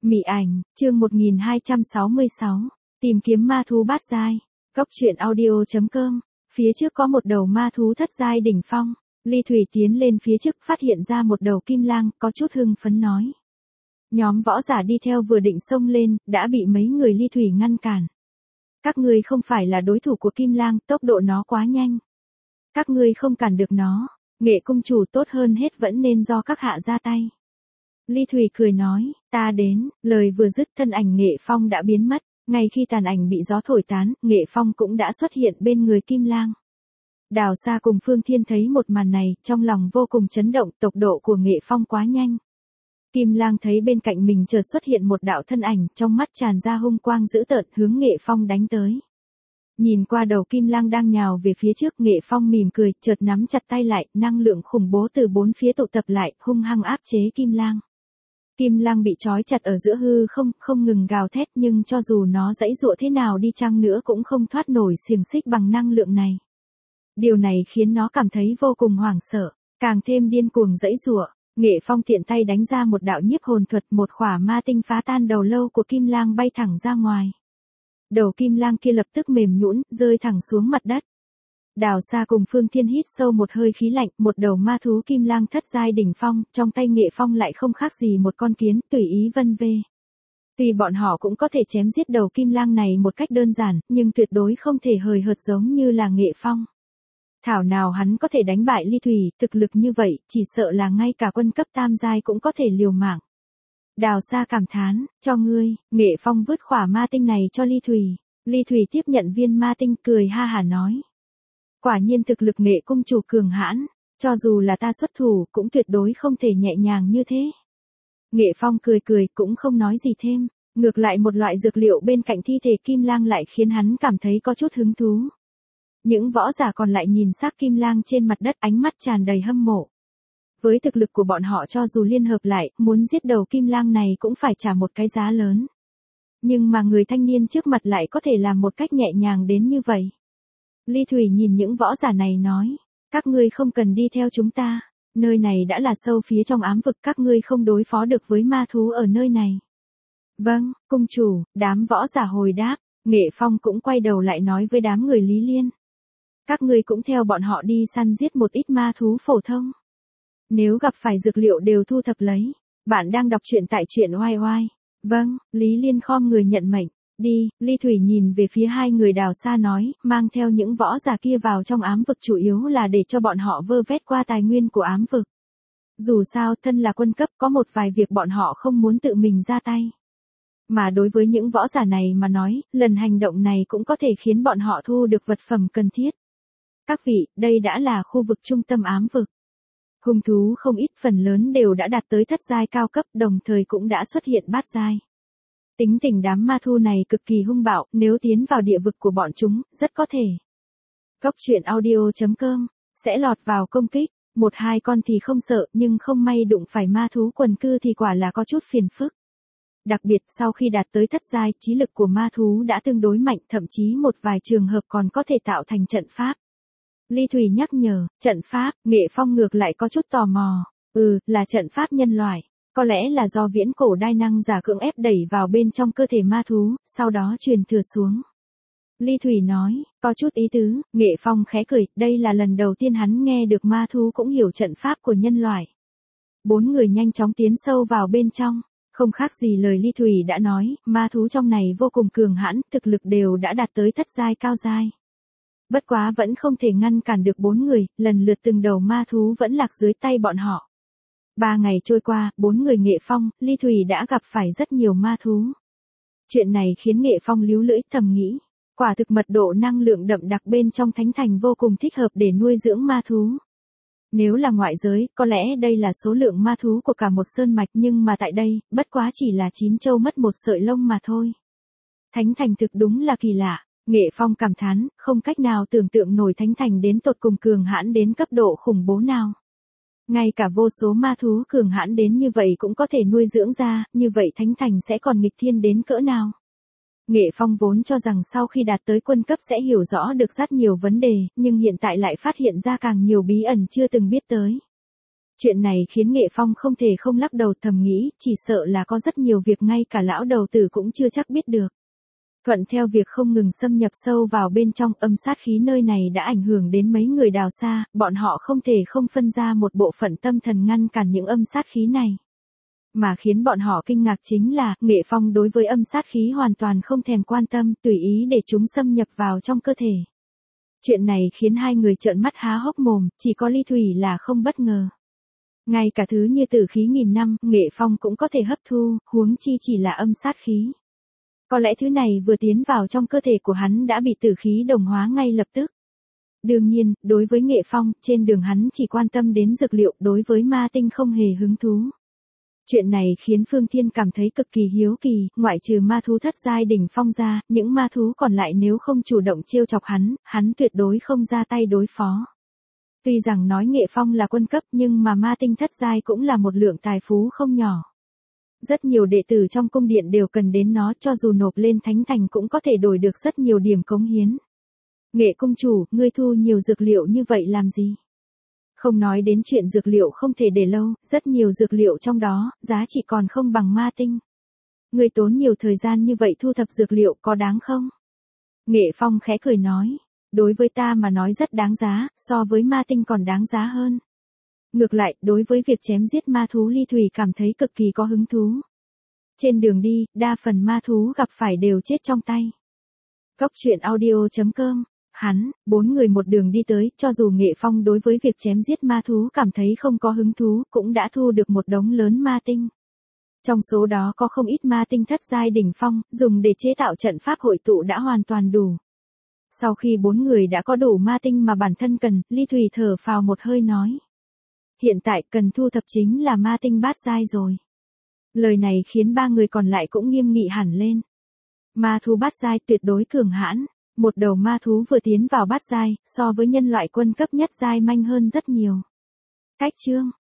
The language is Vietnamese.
Mị ảnh, chương 1266, tìm kiếm ma thú bát giai. Góc truyện audio.com. Phía trước có một đầu ma thú thất giai đỉnh phong. Ly Thủy tiến lên phía trước phát hiện ra một đầu kim lang, có chút hưng phấn nói. Nhóm võ giả đi theo vừa định xông lên, đã bị mấy người Ly Thủy ngăn cản. Các ngươi không phải là đối thủ của kim lang, tốc độ nó quá nhanh. Các ngươi không cản được nó, Nghệ công chủ tốt hơn hết vẫn nên do các hạ ra tay. Ly Thủy cười nói, ta đến, lời vừa dứt thân ảnh Nghệ Phong đã biến mất, ngay khi tàn ảnh bị gió thổi tán, Nghệ Phong cũng đã xuất hiện bên người Kim Lang. Đào Sa cùng Phương Thiên thấy một màn này, trong lòng vô cùng chấn động, tốc độ của Nghệ Phong quá nhanh. Kim Lang thấy bên cạnh mình chợt xuất hiện một đạo thân ảnh, trong mắt tràn ra hung quang dữ tợn hướng Nghệ Phong đánh tới. Nhìn qua đầu Kim Lang đang nhào về phía trước, Nghệ Phong mỉm cười, chợt nắm chặt tay lại, năng lượng khủng bố từ bốn phía tụ tập lại, hung hăng áp chế Kim Lang. Kim Lang bị trói chặt ở giữa hư không, không ngừng gào thét, nhưng cho dù nó giãy giụa thế nào đi chăng nữa cũng không thoát nổi xiềng xích bằng năng lượng này. Điều này khiến nó cảm thấy vô cùng hoảng sợ, càng thêm điên cuồng giãy giụa. Nghệ Phong tiện tay đánh ra một đạo nhiếp hồn thuật, một khỏa ma tinh phá tan đầu lâu của Kim Lang bay thẳng ra ngoài. Đầu Kim Lang kia lập tức mềm nhũn, rơi thẳng xuống mặt đất. Đào Sa cùng Phương Thiên hít sâu một hơi khí lạnh, một đầu ma thú Kim Lang thất giai đỉnh phong, trong tay Nghệ Phong lại không khác gì một con kiến, tùy ý vân vê. Tuy bọn họ cũng có thể chém giết đầu Kim Lang này một cách đơn giản, nhưng tuyệt đối không thể hời hợt giống như là Nghệ Phong. Thảo nào hắn có thể đánh bại Ly Thủy, thực lực như vậy, chỉ sợ là ngay cả quân cấp tam giai cũng có thể liều mạng. Đào Sa cảm thán, cho ngươi. Nghệ Phong vứt khỏa ma tinh này cho Ly Thủy. Ly Thủy tiếp nhận viên ma tinh, cười ha hả nói. Quả nhiên thực lực Nghệ cung chủ cường hãn, cho dù là ta xuất thủ cũng tuyệt đối không thể nhẹ nhàng như thế. Nghệ Phong cười cười cũng không nói gì thêm, ngược lại một loại dược liệu bên cạnh thi thể Kim Lang lại khiến hắn cảm thấy có chút hứng thú. Những võ giả còn lại nhìn xác Kim Lang trên mặt đất, ánh mắt tràn đầy hâm mộ. Với thực lực của bọn họ cho dù liên hợp lại, muốn giết đầu Kim Lang này cũng phải trả một cái giá lớn. Nhưng mà người thanh niên trước mặt lại có thể làm một cách nhẹ nhàng đến như vậy. Ly Thủy nhìn những võ giả này nói, các ngươi không cần đi theo chúng ta, nơi này đã là sâu phía trong ám vực, các ngươi không đối phó được với ma thú ở nơi này. Vâng, cung chủ, đám võ giả hồi đáp. Nghệ Phong cũng quay đầu lại nói với đám người Lý Liên. Các ngươi cũng theo bọn họ đi săn giết một ít ma thú phổ thông. Nếu gặp phải dược liệu đều thu thập lấy. Bạn đang đọc truyện tại truyện oai oai. Vâng, Lý Liên khom người nhận mệnh. Đi. Ly Thủy nhìn về phía hai người Đào Sa nói, mang theo những võ giả kia vào trong ám vực chủ yếu là để cho bọn họ vơ vét qua tài nguyên của ám vực. Dù sao thân là quân cấp, có một vài việc bọn họ không muốn tự mình ra tay. Mà đối với những võ giả này mà nói, lần hành động này cũng có thể khiến bọn họ thu được vật phẩm cần thiết. Các vị, đây đã là khu vực trung tâm ám vực. Hung thú không ít, phần lớn đều đã đạt tới thất giai cao cấp, đồng thời cũng đã xuất hiện bát giai. Tính tình đám ma thu này cực kỳ hung bạo, nếu tiến vào địa vực của bọn chúng, rất có thể. Góc truyện audio.com, sẽ lọt vào công kích, một hai con thì không sợ, nhưng không may đụng phải ma thú quần cư thì quả là có chút phiền phức. Đặc biệt sau khi đạt tới thất giai, trí lực của ma thú đã tương đối mạnh, thậm chí một vài trường hợp còn có thể tạo thành trận pháp. Ly Thủy nhắc nhở, trận pháp. Nghệ Phong ngược lại có chút tò mò. Là trận pháp nhân loại. Có lẽ là do viễn cổ đai năng giả cưỡng ép đẩy vào bên trong cơ thể ma thú, sau đó truyền thừa xuống. Ly Thủy nói, có chút ý tứ. Nghệ Phong khẽ cười, đây là lần đầu tiên hắn nghe được ma thú cũng hiểu trận pháp của nhân loại. Bốn người nhanh chóng tiến sâu vào bên trong. Không khác gì lời Ly Thủy đã nói, ma thú trong này vô cùng cường hãn, thực lực đều đã đạt tới thất giai cao giai. Bất quá vẫn không thể ngăn cản được bốn người, lần lượt từng đầu ma thú vẫn lạc dưới tay bọn họ. 3 ngày trôi qua, bốn người Nghệ Phong, Ly Thủy đã gặp phải rất nhiều ma thú. Chuyện này khiến Nghệ Phong líu lưỡi thầm nghĩ, quả thực mật độ năng lượng đậm đặc bên trong thánh thành vô cùng thích hợp để nuôi dưỡng ma thú. Nếu là ngoại giới, có lẽ đây là số lượng ma thú của cả một sơn mạch, nhưng mà tại đây, bất quá chỉ là 9 châu mất một sợi lông mà thôi. Thánh thành thực đúng là kỳ lạ. Nghệ Phong cảm thán, không cách nào tưởng tượng nổi thánh thành đến tột cùng cường hãn đến cấp độ khủng bố nào. Ngay cả vô số ma thú cường hãn đến như vậy cũng có thể nuôi dưỡng ra, như vậy thánh thành sẽ còn nghịch thiên đến cỡ nào. Nghệ Phong vốn cho rằng sau khi đạt tới quân cấp sẽ hiểu rõ được rất nhiều vấn đề, nhưng hiện tại lại phát hiện ra càng nhiều bí ẩn chưa từng biết tới. Chuyện này khiến Nghệ Phong không thể không lắc đầu thầm nghĩ, chỉ sợ là có rất nhiều việc ngay cả lão đầu tử cũng chưa chắc biết được. Thuận theo việc không ngừng xâm nhập sâu vào bên trong, âm sát khí nơi này đã ảnh hưởng đến mấy người đào xa, bọn họ không thể không phân ra một bộ phận tâm thần ngăn cản những âm sát khí này. Mà khiến bọn họ kinh ngạc chính là, Nghệ Phong đối với âm sát khí hoàn toàn không thèm quan tâm, tùy ý để chúng xâm nhập vào trong cơ thể. Chuyện này khiến hai người trợn mắt há hốc mồm, chỉ có Ly Thủy là không bất ngờ. Ngay cả thứ như tử khí nghìn năm, Nghệ Phong cũng có thể hấp thu, huống chi chỉ là âm sát khí. Có lẽ thứ này vừa tiến vào trong cơ thể của hắn đã bị tử khí đồng hóa ngay lập tức. Đương nhiên, đối với Nghệ Phong, trên đường hắn chỉ quan tâm đến dược liệu, đối với ma tinh không hề hứng thú. Chuyện này khiến Phương Thiên cảm thấy cực kỳ hiếu kỳ, ngoại trừ ma thú thất giai đỉnh phong ra, những ma thú còn lại nếu không chủ động trêu chọc hắn tuyệt đối không ra tay đối phó. Tuy rằng nói Nghệ Phong là quân cấp nhưng mà ma tinh thất giai cũng là một lượng tài phú không nhỏ. Rất nhiều đệ tử trong cung điện đều cần đến nó, cho dù nộp lên thánh thành cũng có thể đổi được rất nhiều điểm cống hiến. Nghệ cung chủ, ngươi thu nhiều dược liệu như vậy làm gì? Không nói đến chuyện dược liệu không thể để lâu, rất nhiều dược liệu trong đó, giá trị còn không bằng ma tinh. Ngươi tốn nhiều thời gian như vậy thu thập dược liệu có đáng không? Nghệ Phong khẽ cười nói, đối với ta mà nói rất đáng giá, so với ma tinh còn đáng giá hơn. Ngược lại, đối với việc chém giết ma thú Ly Thủy cảm thấy cực kỳ có hứng thú. Trên đường đi, đa phần ma thú gặp phải đều chết trong tay. Góc truyện audio.com. Bốn người một đường đi tới, cho dù Nghệ Phong đối với việc chém giết ma thú cảm thấy không có hứng thú, cũng đã thu được một đống lớn ma tinh. Trong số đó có không ít ma tinh thất giai đỉnh phong, dùng để chế tạo trận pháp hội tụ đã hoàn toàn đủ. Sau khi bốn người đã có đủ ma tinh mà bản thân cần, Ly Thủy thở phào một hơi nói. Hiện tại cần thu thập chính là ma tinh bát giai rồi. Lời này khiến ba người còn lại cũng nghiêm nghị hẳn lên. Ma thú bát giai tuyệt đối cường hãn. Một đầu ma thú vừa tiến vào bát giai, so với nhân loại quân cấp nhất giai manh hơn rất nhiều. Cách chương